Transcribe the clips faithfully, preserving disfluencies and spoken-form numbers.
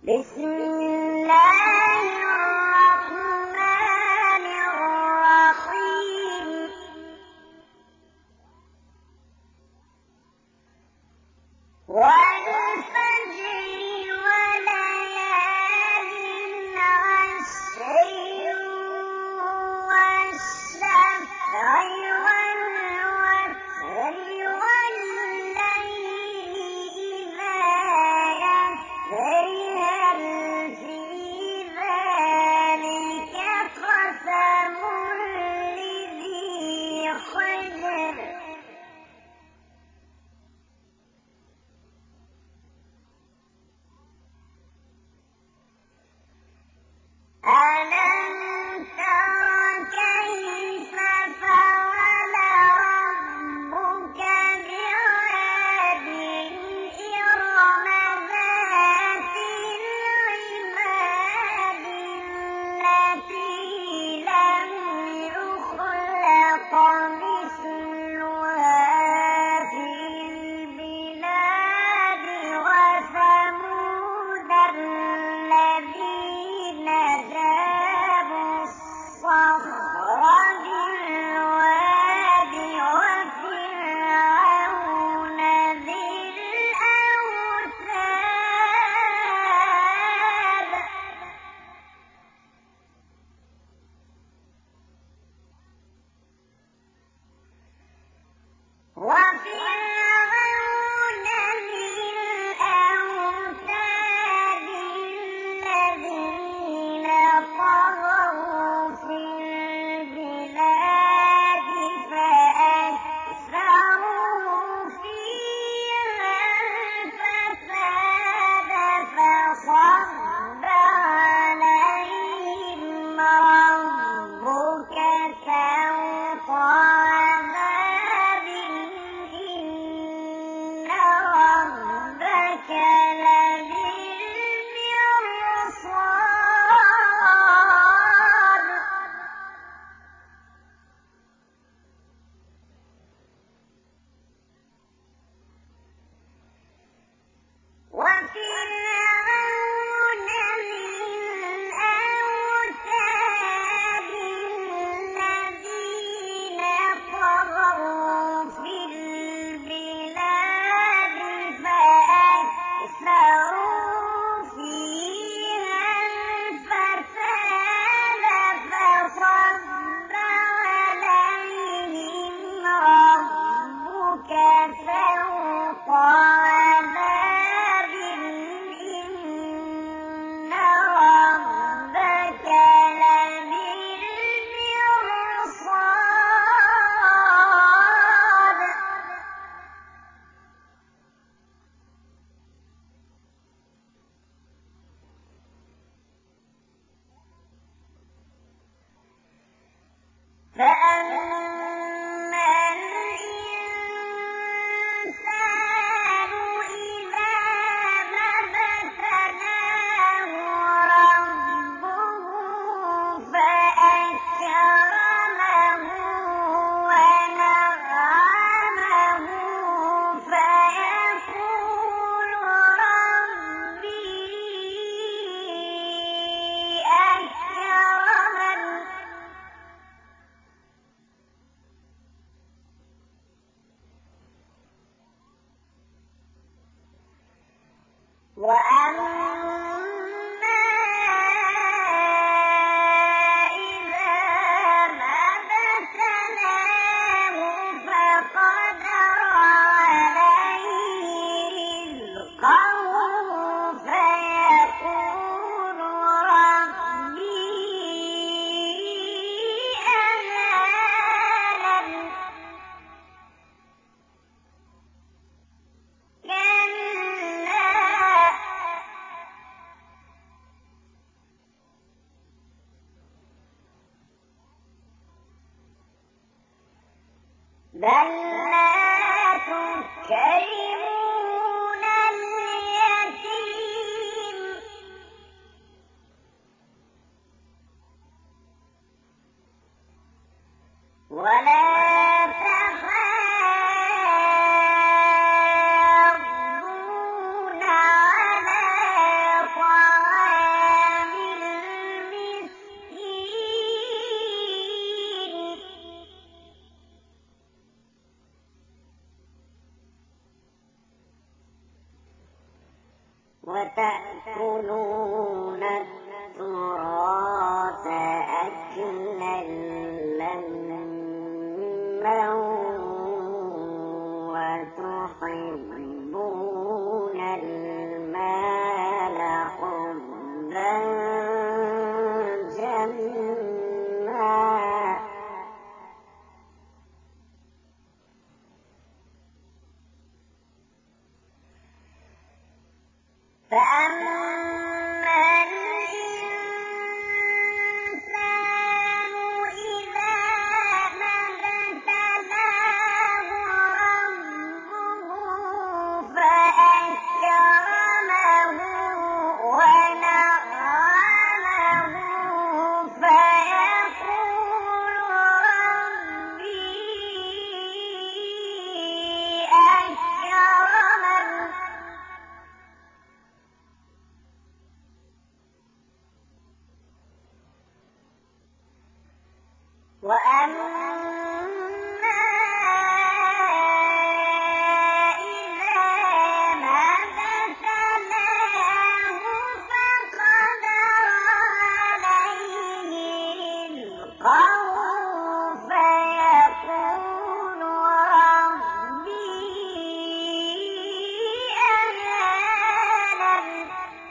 بسم الله الرحمن الرحيم والفجر وليال عشر والشفع والوتر والليل إذا يسر هل في ذلك قسم لذي حجر ألم تر كيف فعل ربك بعاد إرم ذات العماد التي لم يخلق مثلها في البلاد وثمود الذين جابوا الصخر بالواد وفرعون ذي الأوتاد وفرعون ذي الأوتاد الذين طغوا في البلاد فأكثروا فيها الفساد فصب عليهم ربك سوط عذاب إن ربك لبالمرصاد وفرعون ذي الأوتاد الذين طغوا في البلاد فأكثروا فيها الفساد فصب عليهم ربك سوط عذاب إن ربك لبالمرصاد فأما الإنسان إذا ما ابتلاه ربه فأكرمه ونعمه فيقول ربي أكرمن وأما إذا ما ابتلاه فقدر عليه رزقه فيقول ربي أهانن كلا بل لا تكرمون اليتيم ولا تحاضون على طعام وتأكلون التراث أكلا لما وتحبون المال حبا جما فأما الإنسان إذا ما ابتلاه ربه فأكرمه ونعمه فيقول ربي أكرمن وأما إذا ما ابتلاه فقدر عليه رزقه فيقول ربي أهانن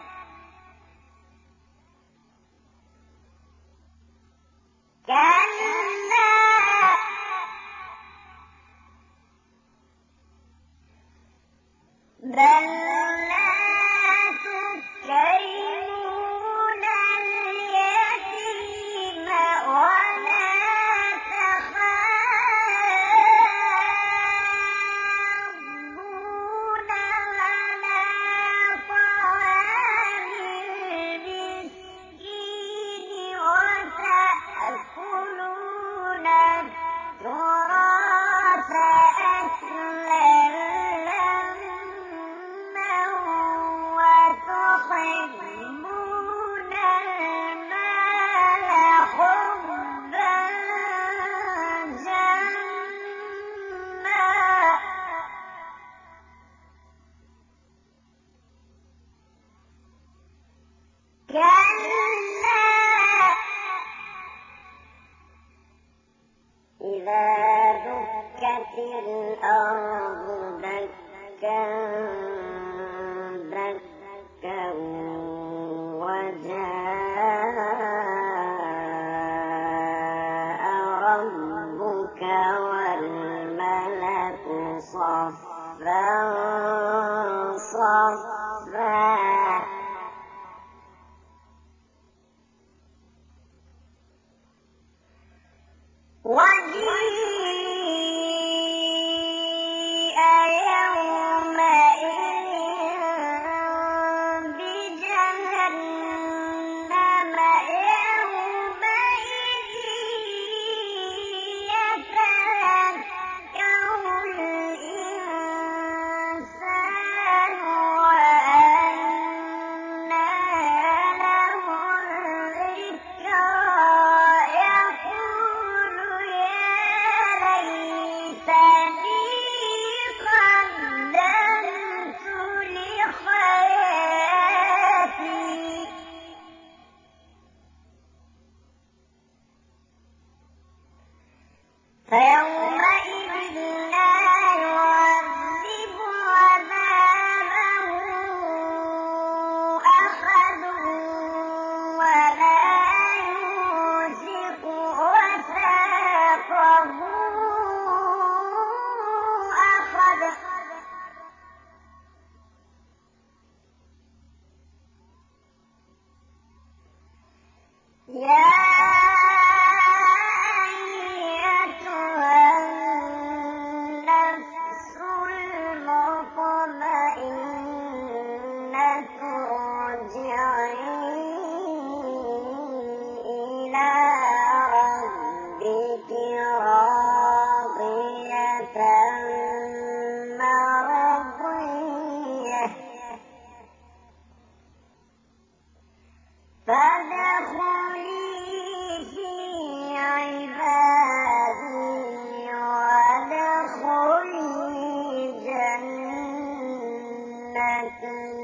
كلا بل لا تكرمون اليتيم ولا تحاضون على طعام المسكين وتأكلون التراث أكلا لما وتحبون المال حبا جما كلا إذا دكت الأرض دكا دكا وجاء ربك والملك صفا صفا وجيء يومئذ بجهنم يومئذ يتذكر الإنسان وأنى له الذكرى يقول يا ليتني قدمت لحياتي فيومئذ لا يعذب عذابه أحد ولا يوثق وثاقه أحد يا أيتها النفس المطمئنة ارجعي إلى ربك راضية مرضية فادخلي في عبادي وادخلي جنتي